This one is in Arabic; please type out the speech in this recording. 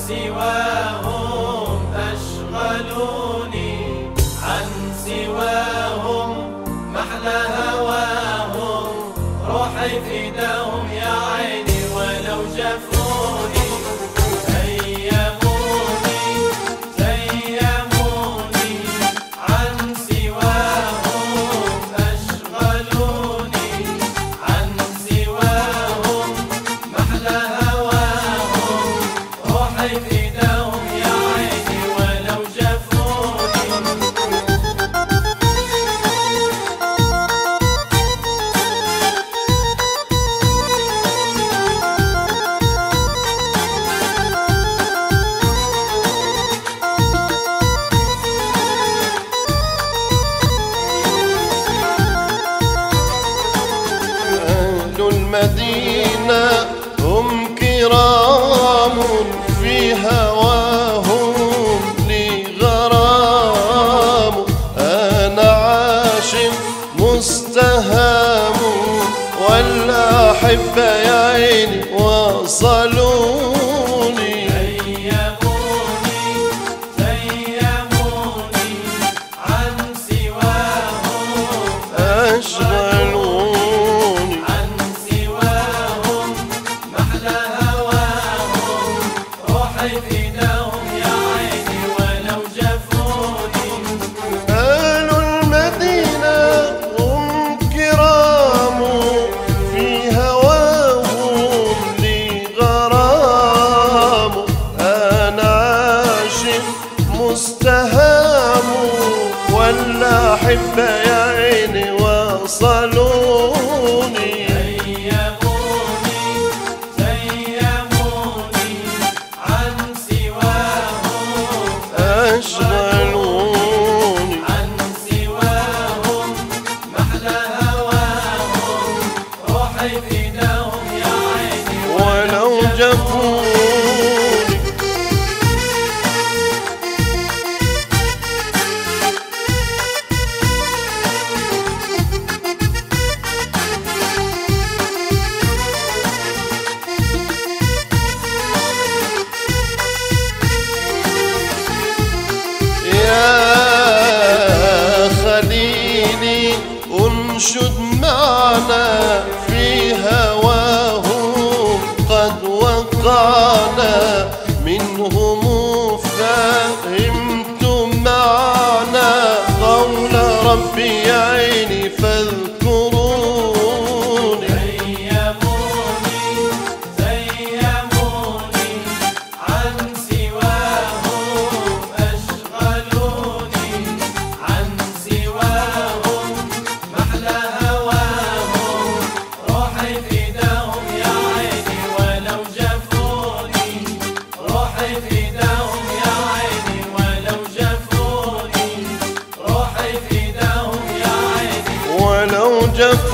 سواهم أشغلوني، عن سواهم محلى هواهم، روحي فداهم يا عيني ولو جفوني. سيموني سيموني عن سواهم أشغلوني، عن سواهم محلى هواهم، روحي فداهم يا عيني ولو جفوني. المدينة هم كرام في هواهم لي غرام، أنا عاشق مستهام والأحبة يا عيني وصلوني. سيموني سيموني عن سواهم أشغلوني، عن سواهم محلى هواهم، روحي فداهم يا عيني ولو جفوني. أهل المدينة هم كرام في هواهم لي غرام، أنا عاشق مستهام والأحبة يا عيني وصلوني. سيموني سيموني عن سواهم أشغلوني، عن سواهم محلى هواهم، روحي فداهم يا عيني ولو جفوني. يا خليلي انشد معنا في هواهم، قد وقعنا منهم فهمت معنا قول ربي يا عيني فاذكروني. سيموني سيموني عن سواهم أشغلوني، عن سواهم محلى هواهم، روحي فداهم يا عيني ولو جفوني، روحي فداهم يا عيني ولو جفوني، روحي فداهم يا عيني ولو جفوني.